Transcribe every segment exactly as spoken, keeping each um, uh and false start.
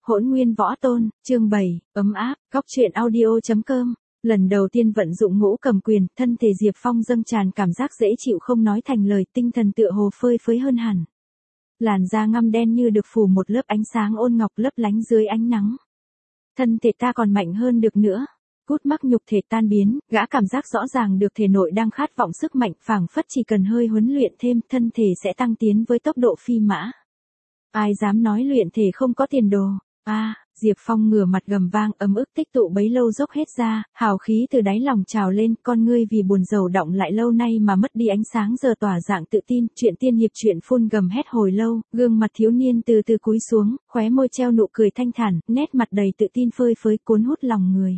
Hỗn nguyên võ tôn, chương bảy, ấm áp, góc truyện audio.com. Lần đầu tiên vận dụng ngũ cầm quyền, thân thể Diệp Phong dâng tràn cảm giác dễ chịu không nói thành lời, tinh thần tựa hồ phơi phới hơn hẳn. Làn da ngăm đen như được phủ một lớp ánh sáng ôn ngọc lấp lánh dưới ánh nắng. Thân thể ta còn mạnh hơn được nữa. Cút mắc nhục thể tan biến, gã cảm giác rõ ràng được thể nội đang khát vọng sức mạnh, phảng phất chỉ cần hơi huấn luyện thêm, thân thể sẽ tăng tiến với tốc độ phi mã. Ai dám nói luyện thể không có tiền đồ. A, à, Diệp Phong ngửa mặt gầm vang, ấm ức tích tụ bấy lâu dốc hết ra, hào khí từ đáy lòng trào lên, con ngươi vì buồn rầu động lại lâu nay mà mất đi ánh sáng giờ tỏa dạng tự tin, chuyện tiên hiệp chuyện phun gầm hét hồi lâu, gương mặt thiếu niên từ từ cúi xuống, khóe môi treo nụ cười thanh thản, nét mặt đầy tự tin phơi phới cuốn hút lòng người.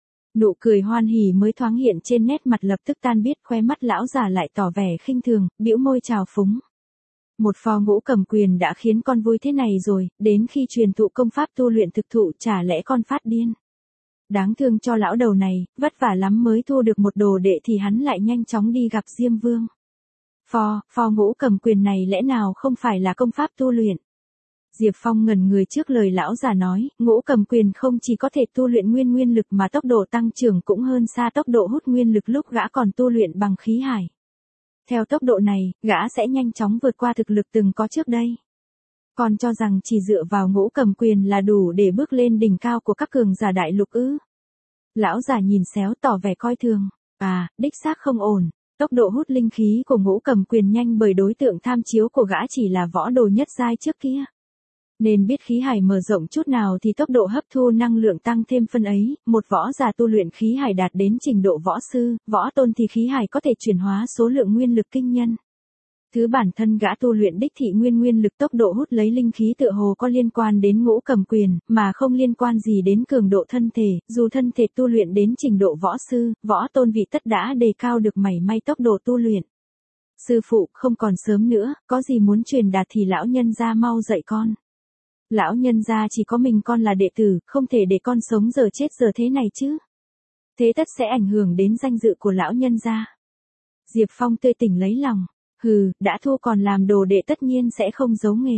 Nụ cười hoan hỉ mới thoáng hiện trên nét mặt lập tức tan biết, khóe mắt lão già lại tỏ vẻ khinh thường, bĩu môi trào phúng. Một phò ngũ cầm quyền đã khiến con vui thế này rồi, đến khi truyền thụ công pháp tu luyện thực thụ chả lẽ con phát điên. Đáng thương cho lão đầu này, vất vả lắm mới thu được một đồ đệ thì hắn lại nhanh chóng đi gặp Diêm Vương. Phò, phò ngũ cầm quyền này lẽ nào không phải là công pháp tu luyện? Diệp Phong ngẩn người trước lời lão già nói, ngũ cầm quyền không chỉ có thể tu luyện nguyên nguyên lực mà tốc độ tăng trưởng cũng hơn xa tốc độ hút nguyên lực lúc gã còn tu luyện bằng khí hải. Theo tốc độ này, gã sẽ nhanh chóng vượt qua thực lực từng có trước đây. Còn cho rằng chỉ dựa vào ngũ cầm quyền là đủ để bước lên đỉnh cao của các cường giả đại lục ư? Lão già nhìn xéo tỏ vẻ coi thường. À, đích xác không ổn. Tốc độ hút linh khí của ngũ cầm quyền nhanh bởi đối tượng tham chiếu của gã chỉ là võ đồ nhất giai trước kia. Nên biết khí hải mở rộng chút nào thì tốc độ hấp thu năng lượng tăng thêm phân ấy, một võ giả tu luyện khí hải đạt đến trình độ võ sư, võ tôn thì khí hải có thể chuyển hóa số lượng nguyên lực kinh nhân. Thứ bản thân gã tu luyện đích thị nguyên nguyên lực tốc độ hút lấy linh khí tựa hồ có liên quan đến ngũ cầm quyền, mà không liên quan gì đến cường độ thân thể, dù thân thể tu luyện đến trình độ võ sư, võ tôn vị tất đã đề cao được mảy may tốc độ tu luyện. Sư phụ, không còn sớm nữa, có gì muốn truyền đạt thì lão nhân gia mau dạy con. Lão nhân gia chỉ có mình con là đệ tử, không thể để con sống giờ chết giờ thế này chứ. Thế tất sẽ ảnh hưởng đến danh dự của lão nhân gia. Diệp Phong tươi tỉnh lấy lòng. Hừ, đã thu còn làm đồ đệ tất nhiên sẽ không giấu nghề.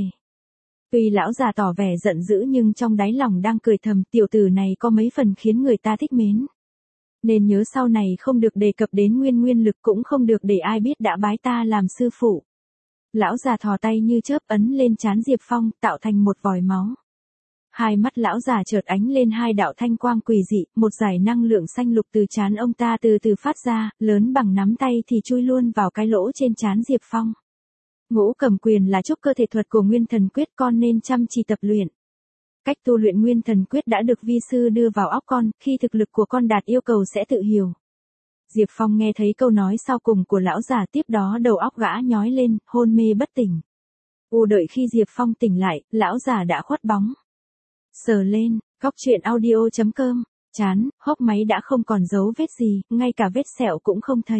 Tuy lão già tỏ vẻ giận dữ nhưng trong đáy lòng đang cười thầm, tiểu tử này có mấy phần khiến người ta thích mến. Nên nhớ sau này không được đề cập đến nguyên nguyên lực, cũng không được để ai biết đã bái ta làm sư phụ. Lão già thò tay như chớp ấn lên trán Diệp Phong, tạo thành một vòi máu. Hai mắt lão già chợt ánh lên hai đạo thanh quang quỷ dị, một dải năng lượng xanh lục từ trán ông ta từ từ phát ra, lớn bằng nắm tay thì chui luôn vào cái lỗ trên trán Diệp Phong. Ngũ cầm quyền là trúc cơ thể thuật của Nguyên Thần Quyết, con nên chăm chỉ tập luyện. Cách tu luyện Nguyên Thần Quyết đã được vi sư đưa vào óc con, khi thực lực của con đạt yêu cầu sẽ tự hiểu. Diệp Phong nghe thấy câu nói sau cùng của lão già, tiếp đó đầu óc gã nhói lên, hôn mê bất tỉnh. U đợi khi Diệp Phong tỉnh lại, lão già đã khuất bóng. Sờ lên, góc truyện audio.com, chán, hốc máy đã không còn dấu vết gì, ngay cả vết sẹo cũng không thấy.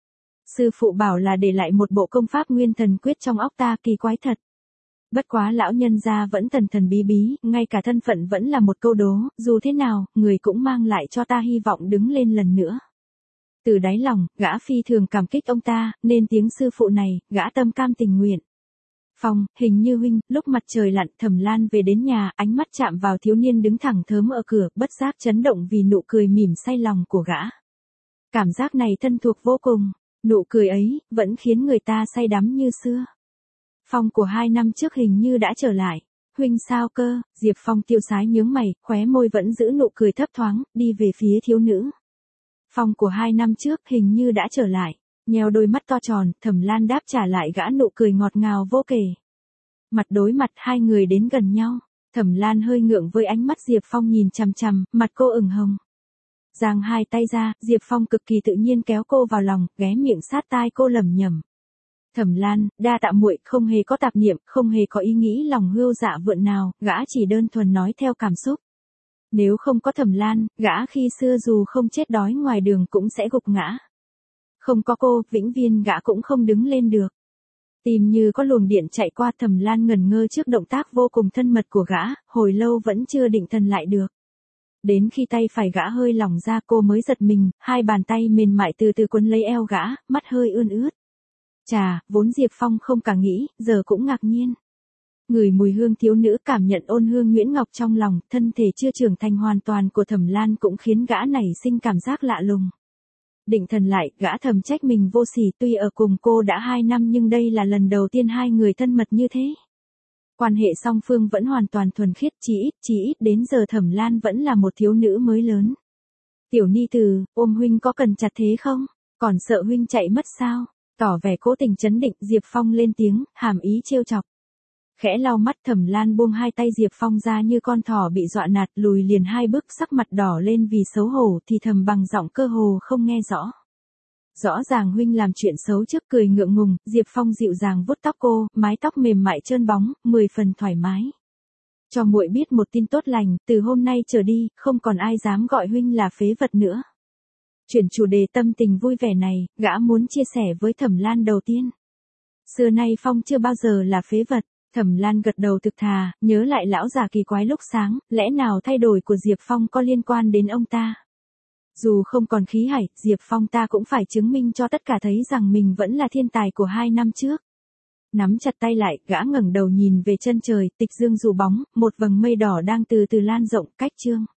Sư phụ bảo là để lại một bộ công pháp Nguyên Thần Quyết trong óc ta, kỳ quái thật. Bất quá lão nhân gia vẫn thần thần bí bí, ngay cả thân phận vẫn là một câu đố, dù thế nào, người cũng mang lại cho ta hy vọng đứng lên lần nữa. Từ đáy lòng, gã phi thường cảm kích ông ta, nên tiếng sư phụ này, gã tâm cam tình nguyện. Phong, hình như huynh, lúc mặt trời lặn, Thẩm Lan về đến nhà, ánh mắt chạm vào thiếu niên đứng thẳng thớm ở cửa, bất giác chấn động vì nụ cười mỉm say lòng của gã. Cảm giác này thân thuộc vô cùng, nụ cười ấy, vẫn khiến người ta say đắm như xưa. Phong của hai năm trước hình như đã trở lại. Huynh sao cơ? Diệp Phong tiêu sái nhướng mày, khóe môi vẫn giữ nụ cười thấp thoáng, đi về phía thiếu nữ. Phong của hai năm trước hình như đã trở lại. Nheo đôi mắt to tròn, Thẩm Lan đáp trả lại gã nụ cười ngọt ngào vô kể. Mặt đối mặt hai người đến gần nhau. Thẩm Lan hơi ngượng với ánh mắt Diệp Phong nhìn chằm chằm, mặt cô ửng hồng. Giang hai tay ra, Diệp Phong cực kỳ tự nhiên kéo cô vào lòng, ghé miệng sát tai cô lẩm nhẩm. Thẩm Lan, đa tạ muội, không hề có tạp niệm, không hề có ý nghĩ lòng hươu dạ vượn nào, gã chỉ đơn thuần nói theo cảm xúc. Nếu không có Thẩm Lan, gã khi xưa dù không chết đói ngoài đường cũng sẽ gục ngã. Không có cô, vĩnh viên gã cũng không đứng lên được. Tim như có luồng điện chạy qua, Thẩm Lan ngẩn ngơ trước động tác vô cùng thân mật của gã, hồi lâu vẫn chưa định thần lại được. Đến khi tay phải gã hơi lỏng ra cô mới giật mình, hai bàn tay mềm mại từ từ quấn lấy eo gã, mắt hơi ươn ướt. Chà, vốn Diệp Phong không cả nghĩ, giờ cũng ngạc nhiên. Ngửi mùi hương thiếu nữ, cảm nhận ôn hương Nguyễn Ngọc trong lòng, thân thể chưa trưởng thành hoàn toàn của Thẩm Lan cũng khiến gã nảy sinh cảm giác lạ lùng. Định thần lại, gã thầm trách mình vô sỉ, tuy ở cùng cô đã hai năm nhưng đây là lần đầu tiên hai người thân mật như thế. Quan hệ song phương vẫn hoàn toàn thuần khiết, chỉ ít, chỉ ít đến giờ Thẩm Lan vẫn là một thiếu nữ mới lớn. Tiểu ni từ, ôm huynh có cần chặt thế không? Còn sợ huynh chạy mất sao? Tỏ vẻ cố tình trấn định, Diệp Phong lên tiếng, hàm ý trêu chọc. Khẽ lau mắt, Thẩm Lan buông hai tay Diệp Phong ra như con thỏ bị dọa nạt, lùi liền hai bước, sắc mặt đỏ lên vì xấu hổ, thì thầm bằng giọng cơ hồ không nghe rõ. Rõ ràng huynh làm chuyện xấu trước, cười ngượng ngùng, Diệp Phong dịu dàng vuốt tóc cô, mái tóc mềm mại trơn bóng, mười phần thoải mái. Cho muội biết một tin tốt lành, từ hôm nay trở đi, không còn ai dám gọi huynh là phế vật nữa. Chuyển chủ đề tâm tình vui vẻ này, gã muốn chia sẻ với Thẩm Lan đầu tiên. Xưa nay Phong chưa bao giờ là phế vật. Thẩm Lan gật đầu thực thà, nhớ lại lão già kỳ quái lúc sáng, lẽ nào thay đổi của Diệp Phong có liên quan đến ông ta? Dù không còn khí hải, Diệp Phong ta cũng phải chứng minh cho tất cả thấy rằng mình vẫn là thiên tài của hai năm trước. Nắm chặt tay lại, gã ngẩng đầu nhìn về chân trời, tịch dương rủ bóng, một vầng mây đỏ đang từ từ lan rộng, cách chương.